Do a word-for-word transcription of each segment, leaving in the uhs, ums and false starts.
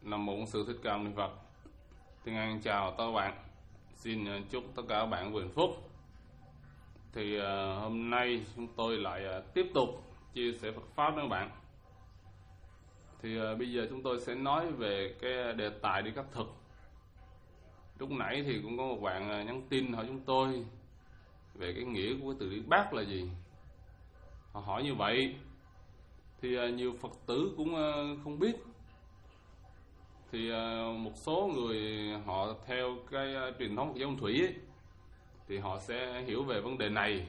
Nam mô Sư Thích Ca Mâu Ni Phật. Thiên An chào tất cả các bạn. Xin chúc tất cả các bạn hạnh phúc. Thì uh, hôm nay chúng tôi lại uh, tiếp tục chia sẻ Phật pháp với các bạn. Thì uh, bây giờ chúng tôi sẽ nói về cái đề tài đi khất thực. Lúc nãy thì cũng có một bạn uh, nhắn tin hỏi chúng tôi về cái nghĩa của cái từ đi bát là gì. Họ hỏi như vậy thì uh, nhiều Phật tử cũng uh, không biết. Thì uh, một số người họ theo cái uh, truyền thống của giáo thủy ấy, thì họ sẽ hiểu về vấn đề này.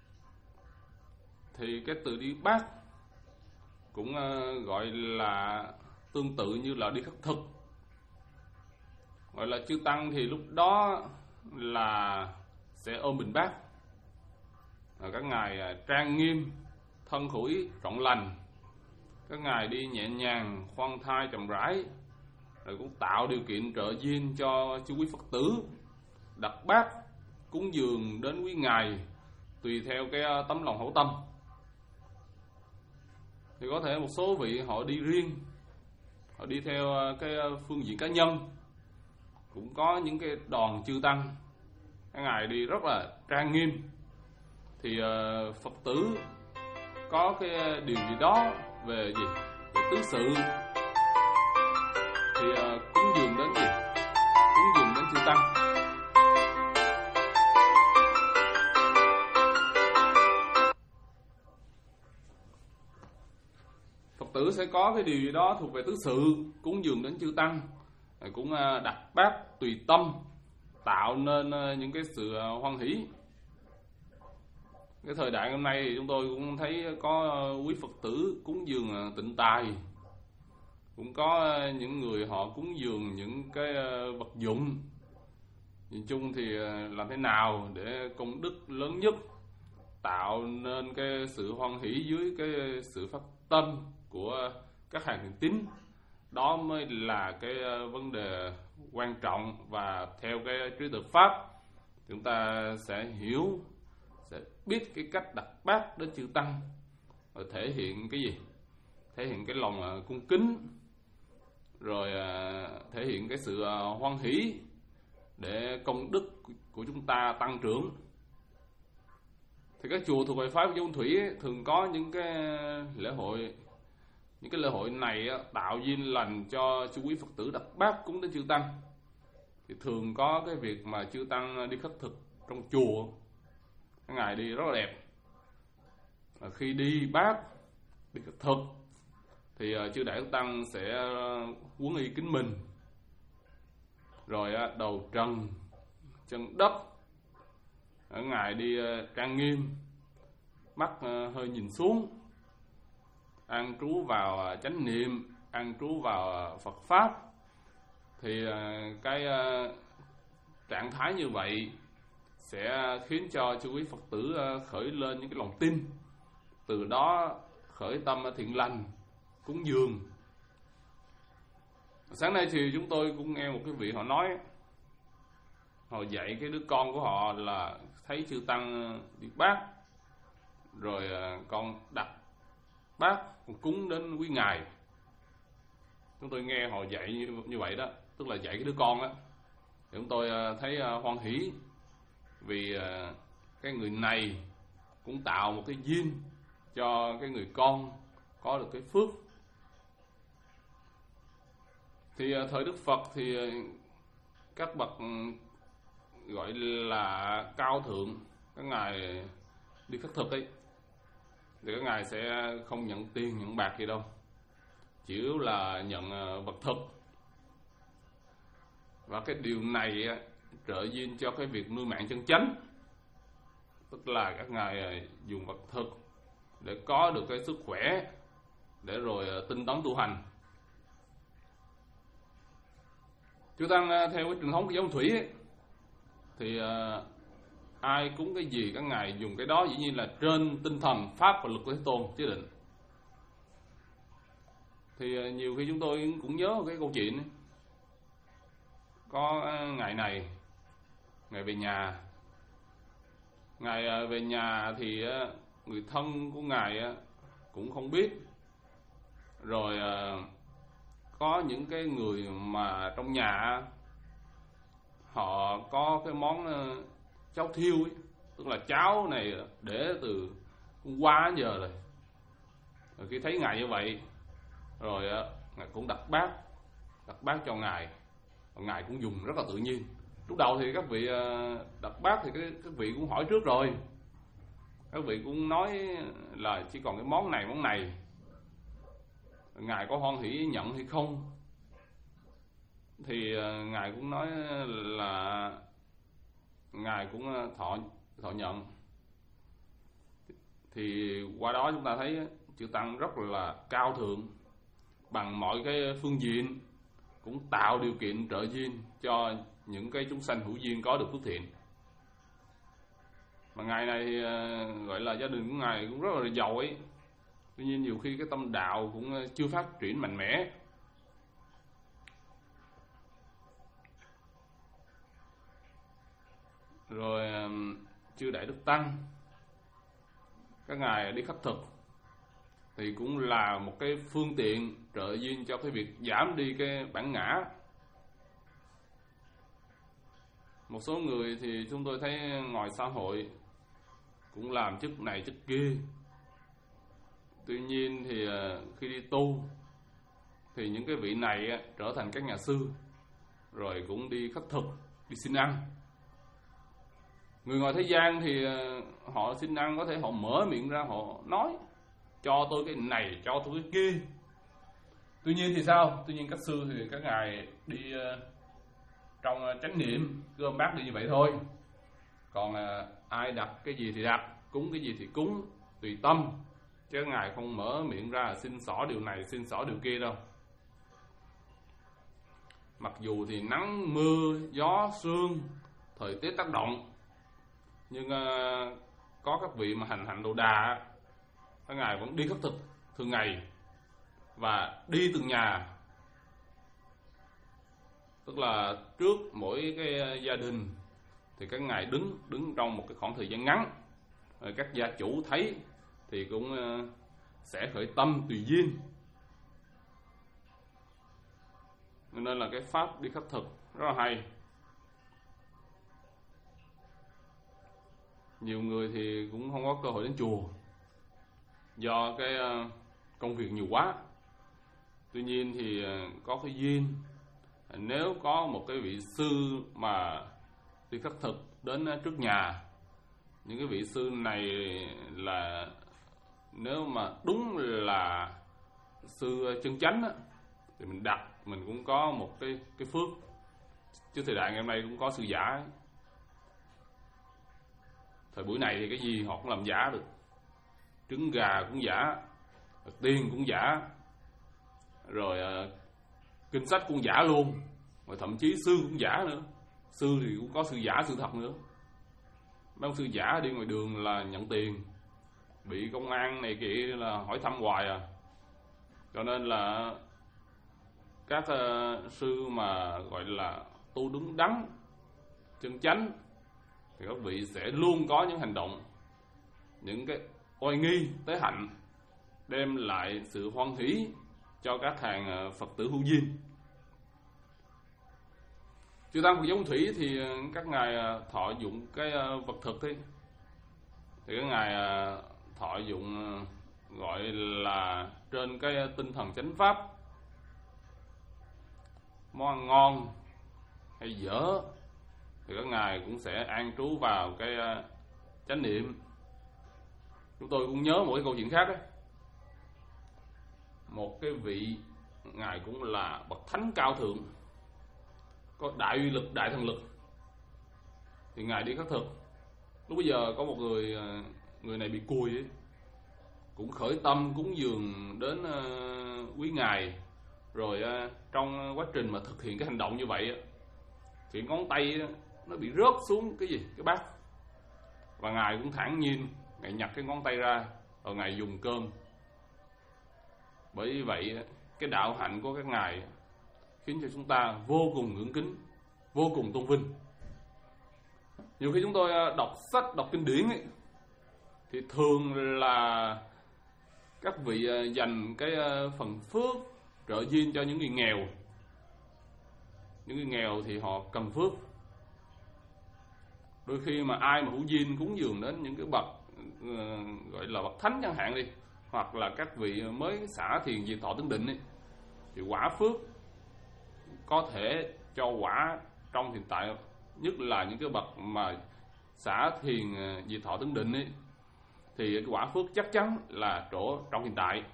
Thì cái từ đi bát cũng uh, gọi là tương tự như là đi khất thực. Gọi là chư tăng thì lúc đó là sẽ ôm bình bát, các ngài uh, trang nghiêm, thân khủi trọn lành, các ngài đi nhẹ nhàng, khoan thai chậm rãi, rồi cũng tạo điều kiện trợ duyên cho chư quý Phật tử đặt bát cúng dường đến quý ngài tùy theo cái tấm lòng hảo tâm. Thì có thể một số vị họ đi riêng, họ đi theo cái phương diện cá nhân, cũng có những cái đoàn chư tăng, các ngài đi rất là trang nghiêm. Thì uh, Phật tử có cái điều gì đó về gì? Về tứ sự. Thì uh, cúng dường đến gì? Cúng dường đến chư tăng. Phật tử sẽ có cái điều gì đó thuộc về tứ sự, cúng dường đến chư tăng, cũng uh, đặt bát tùy tâm, tạo nên uh, những cái sự uh, hoan hỷ. Cái thời đại hôm nay thì chúng tôi cũng thấy có uh, quý Phật tử cúng dường uh, tịnh tài, cũng có những người họ cúng dường những cái vật dụng. Nhìn chung thì làm thế nào để công đức lớn nhất, tạo nên cái sự hoan hỷ dưới cái sự phát tâm của các hàng thiện tín, đó mới là cái vấn đề quan trọng. Và theo cái trí tuệ pháp, chúng ta sẽ hiểu, sẽ biết cái cách đặt bát đến chư tăng, và thể hiện cái gì? Thể hiện cái lòng cung kính, rồi uh, thể hiện cái sự uh, hoan hỷ để công đức của chúng ta tăng trưởng. Thì các chùa thuộc về phái Giáo Thủy ấy, thường có những cái lễ hội, những cái lễ hội này á, tạo duyên lành cho chư quý Phật tử đặt bát cúng đến chư tăng. Thì thường có cái việc mà chư tăng đi khất thực trong chùa, các ngài đi rất là đẹp. Và khi đi bát, đi khất thực thì uh, chư đại tăng sẽ uh, huấn y kính mình, rồi uh, đầu trần chân đất, ở ngài đi uh, trang nghiêm, mắt uh, hơi nhìn xuống, an trú vào uh, chánh niệm, an trú vào uh, Phật pháp. Thì uh, cái uh, trạng thái như vậy sẽ khiến cho chư quý Phật tử uh, khởi lên những cái lòng tin, từ đó khởi tâm thiện lành, cúng dường. Sáng nay thì chúng tôi cũng nghe một cái vị họ nói, họ dạy cái đứa con của họ là thấy chư tăng đi bát, rồi con đặt bát con cúng đến quý ngài. Chúng tôi nghe họ dạy như, như vậy đó, tức là dạy cái đứa con đó. Thì chúng tôi thấy hoan hỷ, vì cái người này cũng tạo một cái duyên cho cái người con có được cái phước. Thì thời Đức Phật thì các bậc gọi là cao thượng, các ngài đi khất thực ấy, thì các ngài sẽ không nhận tiền, nhận bạc gì đâu, chỉ yếu là nhận vật thực. Và cái điều này trợ duyên cho cái việc nuôi mạng chân chánh, tức là các ngài dùng vật thực để có được cái sức khỏe, để rồi tinh tấn tu hành. Chư tăng theo cái truyền thống của Giáo Thủy ấy, thì uh, ai cúng cái gì các ngài dùng cái đó, dĩ nhiên là trên tinh thần pháp và luật của Thế Tôn chế định. Thì uh, nhiều khi chúng tôi cũng nhớ cái câu chuyện ấy. Có uh, ngày này, ngày về nhà, ngài uh, về nhà thì uh, người thân của ngài uh, cũng không biết. Rồi uh, có những cái người mà trong nhà họ có cái món cháo thiêu ấy, tức là cháo này để từ hôm qua đến giờ rồi. Rồi khi thấy ngài như vậy rồi ngài cũng đặt bát đặt bát cho ngài, ngài cũng dùng rất là tự nhiên. Lúc đầu thì các vị đặt bát thì cái, các vị cũng hỏi trước rồi, các vị cũng nói là chỉ còn cái món này món này, ngài có hoan hỷ nhận hay không. Thì ngài cũng nói là ngài cũng thọ thọ nhận. Thì qua đó chúng ta thấy chư tăng rất là cao thượng, bằng mọi cái phương diện cũng tạo điều kiện trợ duyên cho những cái chúng sanh hữu duyên có được phước thiện. Mà ngài này gọi là gia đình của ngài cũng rất là giàu ấy. Tuy nhiên nhiều khi cái tâm đạo cũng chưa phát triển mạnh mẽ. Rồi chư Đại Đức Tăng, các ngài đi khất thực thì cũng là một cái phương tiện trợ duyên cho cái việc giảm đi cái bản ngã. Một số người thì chúng tôi thấy ngoài xã hội cũng làm chức này chức kia. Tuy nhiên thì khi đi tu thì những cái vị này trở thành các nhà sư, rồi cũng đi khất thực, đi xin ăn. Người ngoài thế gian thì họ xin ăn, có thể họ mở miệng ra họ nói cho tôi cái này, cho tôi cái kia. Tuy nhiên thì sao? Tuy nhiên các sư thì các ngài đi trong chánh niệm, cơm bát đi như vậy thôi. Còn ai đặt cái gì thì đặt, cúng cái gì thì cúng, tùy tâm. Chứ ngài không mở miệng ra xin xỏ điều này, xin xỏ điều kia đâu. Mặc dù thì nắng, mưa, gió, sương, thời tiết tác động, nhưng uh, có các vị mà hành hạnh Đồ Đà, các ngài vẫn đi khất thực thường ngày và đi từng nhà. Tức là trước mỗi cái gia đình thì các ngài đứng đứng trong một cái khoảng thời gian ngắn, rồi các gia chủ thấy thì cũng uh, sẽ khởi tâm tùy duyên. Nên là cái pháp đi khất thực rất là hay. Nhiều người thì cũng không có cơ hội đến chùa do cái công việc nhiều quá. Tuy nhiên thì có cái duyên, nếu có một cái vị sư mà đi khất thực đến trước nhà, những cái vị sư này là nếu mà đúng là sư chân chánh á, thì mình đặt mình cũng có một cái cái phước. Chứ thời đại ngày hôm nay cũng có sư giả ấy. Thời buổi này thì cái gì họ cũng làm giả được. Trứng gà cũng giả, tiền cũng giả, rồi uh, kinh sách cũng giả luôn, rồi thậm chí sư cũng giả nữa. Sư thì cũng có sư giả sư thật nữa. Mấy ông sư giả đi ngoài đường là nhận tiền, bị công an này kia là hỏi thăm hoài à. Cho nên là các uh, sư mà gọi là tu đúng đắn, chân chánh thì các vị sẽ luôn có những hành động, những cái oai nghi tế hạnh, đem lại sự hoan hỷ cho các hàng Phật tử hữu duyên. Chư Tăng Phật Giống Thủy thì các ngài thọ dụng cái vật thực ấy, thì các ngài thọ dụng gọi là trên cái tinh thần chánh pháp. Món ăn ngon hay dở thì các ngài cũng sẽ an trú vào cái chánh niệm. Chúng tôi cũng nhớ một cái câu chuyện khác ấy. Một cái vị ngài cũng là bậc thánh cao thượng, có đại uy lực, đại thần lực, thì ngài đi khất thực. Lúc bây giờ có một người người này bị cùi ấy, cũng khởi tâm cúng dường đến uh, quý ngài. Rồi uh, trong quá trình mà thực hiện cái hành động như vậy thì ngón tay nó bị rớt xuống cái gì, cái bát. Và ngài cũng thản nhiên, ngài nhặt cái ngón tay ra rồi ngài dùng cơm. Bởi vậy cái đạo hạnh của các ngài khiến cho chúng ta vô cùng ngưỡng kính, vô cùng tôn vinh. Nhiều khi chúng tôi đọc sách, đọc kinh điển ấy, thì thường là các vị dành cái phần phước, trợ duyên cho những người nghèo. Những người nghèo thì họ cần phước. Đôi khi mà ai mà hữu duyên cúng dường đến những cái bậc uh, gọi là bậc thánh chẳng hạn đi, hoặc là các vị mới xả thiền diệt thọ tướng định ấy, thì quả phước có thể cho quả trong hiện tại, nhất là những cái bậc mà xả thiền diệt thọ tướng định ấy, thì cái quả phước chắc chắn là chỗ trong hiện tại.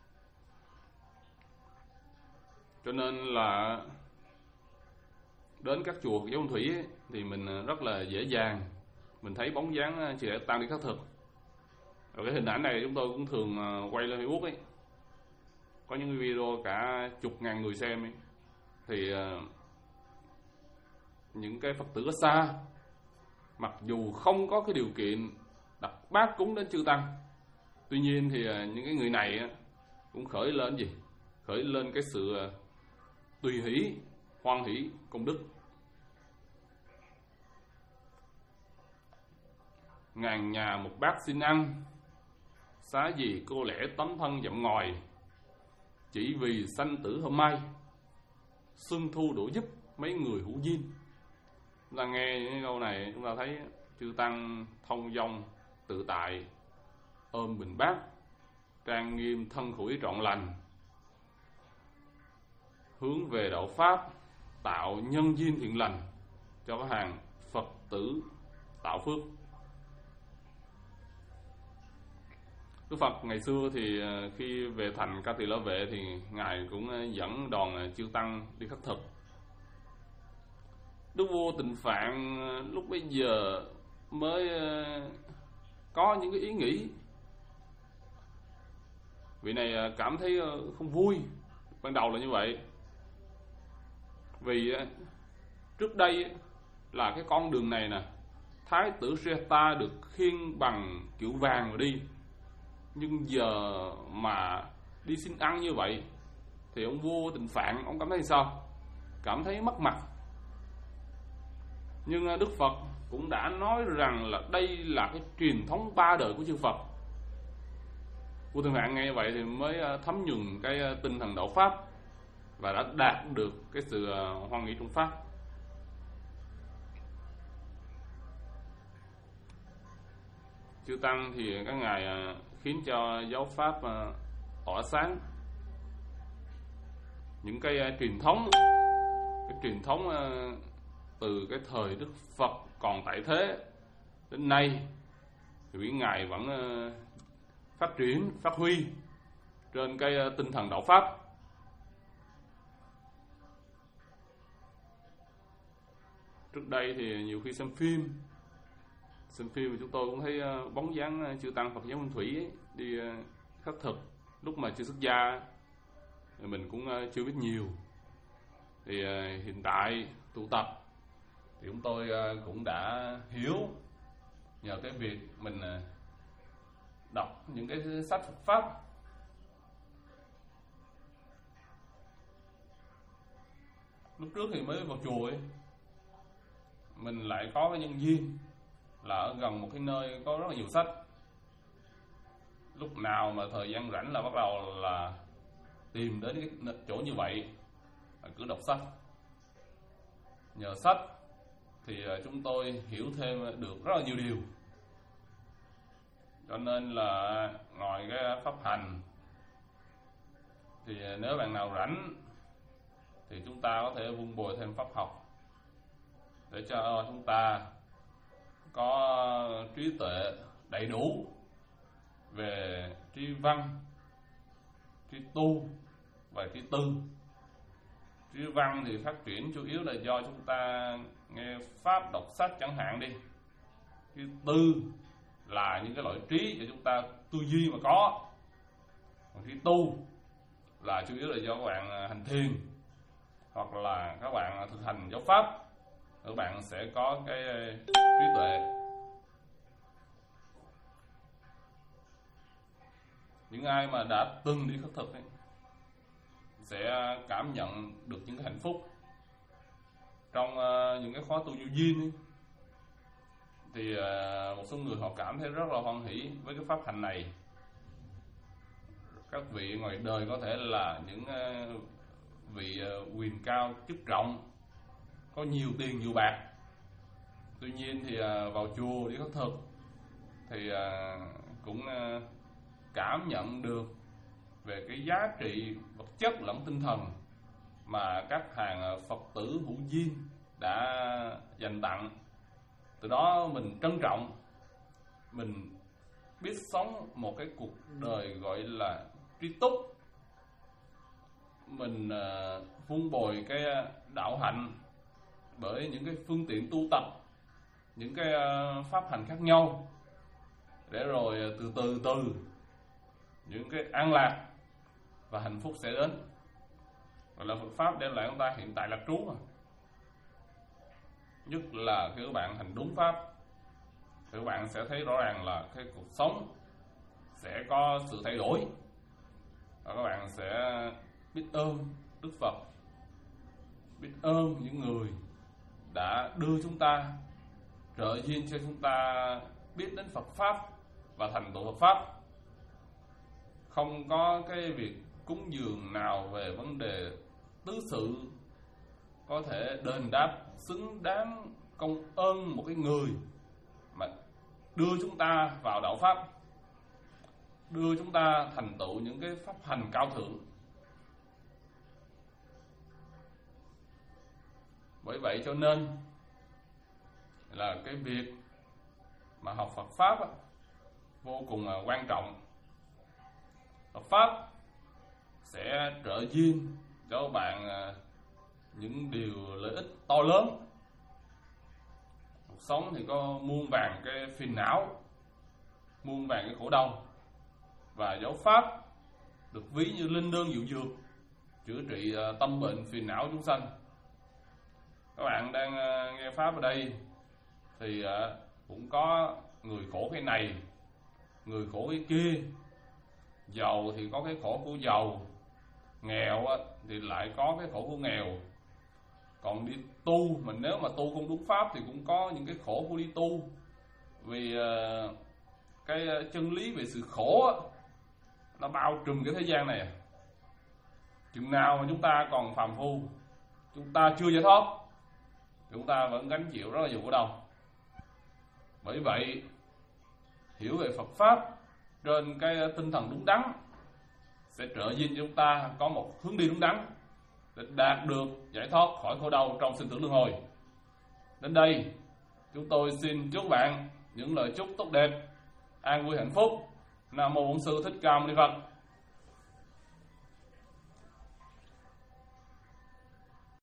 Cho nên là đến các chùa Phật giáo Phong Thủy ấy, thì mình rất là dễ dàng mình thấy bóng dáng Sư Đại Tăng đi khất thực. Rồi cái hình ảnh này chúng tôi cũng thường quay lên Facebook ấy, có những video cả chục ngàn người xem ấy. Thì những cái Phật tử ở xa, mặc dù không có cái điều kiện đặt bát cúng đến chư Tăng, tuy nhiên thì những cái người này cũng khởi lên gì? Khởi lên cái sự tùy hỷ, hoan hỷ công đức. Ngàn nhà một bát xin ăn, xá gì cô lẽ tấm thân dậm ngòi, chỉ vì sanh tử hôm nay, xuân thu đổ giúp mấy người hữu duyên. Chúng ta nghe những câu này, chúng ta thấy chư Tăng thông dong tự tại, ôm bình bát, trang nghiêm thân khẩu ý trọn lành, hướng về đạo Pháp, tạo nhân duyên thiện lành cho các hàng Phật tử tạo phước. Đức Phật ngày xưa thì khi về thành Ca Tỳ La Vệ thì Ngài cũng dẫn đoàn chư Tăng đi khất thực. Đức vua Tịnh Phạn lúc bấy giờ mới có những cái ý nghĩ. Vị này cảm thấy không vui, ban đầu là như vậy. Vì trước đây là cái con đường này nè, Thái tử Sreta được khiêng bằng kiệu vàng mà đi, nhưng giờ mà đi xin ăn như vậy thì ông vua Tịnh Phạn ông cảm thấy sao? Cảm thấy mất mặt. Nhưng Đức Phật cũng đã nói rằng là đây là cái truyền thống ba đời của chư Phật. Vua Tịnh Phạn nghe vậy thì mới thấm nhuần cái tinh thần đạo Pháp và đã đạt được cái sự hoan hỷ trong Pháp. Chư Tăng thì các ngài khiến cho giáo Pháp tỏa sáng. Những cái truyền thống, cái truyền thống từ cái thời Đức Phật còn tại thế đến nay thì quý ngài vẫn phát triển, phát huy trên cái tinh thần đạo Pháp. Trước đây thì nhiều khi xem phim xem phim thì chúng tôi cũng thấy bóng dáng chư Tăng Phật giáo Phong Thủy ấy, đi khất thực. Lúc mà chưa xuất gia thì mình cũng chưa biết nhiều. Thì hiện tại tụ tập thì chúng tôi cũng đã hiểu nhờ cái việc mình đọc những cái sách Phật Pháp. Lúc trước thì mới vào chùa ấy, mình lại có cái nhân duyên là ở gần một cái nơi có rất là nhiều sách. Lúc nào mà thời gian rảnh là bắt đầu là tìm đến cái chỗ như vậy, cứ đọc sách. Nhờ sách thì chúng tôi hiểu thêm được rất là nhiều điều. Cho nên là ngoài cái pháp hành thì nếu bạn nào rảnh thì chúng ta có thể vun bồi thêm pháp học để cho chúng ta có trí tuệ đầy đủ về tri văn, tri tu và tri tư. Tri văn thì phát triển chủ yếu là do chúng ta nghe pháp, đọc sách chẳng hạn đi. Tri tư là những cái loại trí để chúng ta tư duy mà có. Còn tri tu là chủ yếu là do các bạn hành thiền hoặc là các bạn thực hành giáo pháp, các bạn sẽ có cái trí tuệ. Những ai mà đã từng đi khất thực ấy, sẽ cảm nhận được những cái hạnh phúc trong uh, những cái khóa tu vô duyên ấy. Thì uh, một số người họ cảm thấy rất là hoan hỷ với cái pháp hành này, Các vị ngoài đời có thể là những uh, vị uh, quyền cao chức trọng, có nhiều tiền nhiều bạc. Tuy nhiên thì uh, vào chùa đi khất thực thì uh, cũng uh, cảm nhận được về cái giá trị vật chất lẫn tinh thần mà các hàng Phật tử hữu duyên đã dành tặng. Từ đó mình trân trọng, mình biết sống một cái cuộc đời gọi là tri túc. Mình uh, vun bồi cái đạo hạnh bởi những cái phương tiện tu tập, những cái uh, pháp hành khác nhau, để rồi từ từ từ những cái an lạc và hạnh phúc sẽ đến. Gọi là Phật pháp đem lại chúng ta hiện tại lạc trú mà. Nhất là khi các bạn hành đúng pháp thì các bạn sẽ thấy rõ ràng là cái cuộc sống sẽ có sự thay đổi, và các bạn sẽ biết ơn Đức Phật, biết ơn những người đã đưa chúng ta, trợ duyên cho chúng ta biết đến Phật pháp và thành tựu Phật pháp. Không có cái việc cúng dường nào về vấn đề tứ sự có thể đền đáp xứng đáng công ơn một cái người mà đưa chúng ta vào đạo pháp, đưa chúng ta thành tựu những cái pháp hành cao thượng. Bởi vậy cho nên là cái việc mà học Phật pháp á, vô cùng là quan trọng. Phật pháp sẽ trợ duyên cho bạn những điều lợi ích to lớn. Cuộc sống thì có muôn vàn cái phiền não, muôn vàn cái khổ đau, và giáo pháp được ví như linh đơn diệu dược chữa trị tâm bệnh phiền não chúng sanh. Các bạn đang nghe pháp ở đây thì cũng có người khổ cái này, người khổ cái kia, giàu thì có cái khổ của giàu, nghèo thì lại có cái khổ của nghèo. Còn đi tu, mình nếu mà tu không đúng pháp thì cũng có những cái khổ của đi tu. Vì uh, cái chân lý về sự khổ nó bao trùm cái thế gian này. Chừng nào mà chúng ta còn phàm phu, chúng ta chưa giải thoát, chúng ta vẫn gánh chịu rất là nhiều khổ đau. Bởi vậy hiểu về Phật pháp trên cái tinh thần đúng đắn sẽ trợ duyên cho chúng ta có một hướng đi đúng đắn để đạt được giải thoát khỏi khổ đau trong sinh tử luân hồi. Đến đây chúng tôi xin chúc bạn những lời chúc tốt đẹp, an vui hạnh phúc. Nam mô Bổn Sư Thích Ca Mâu Ni Phật.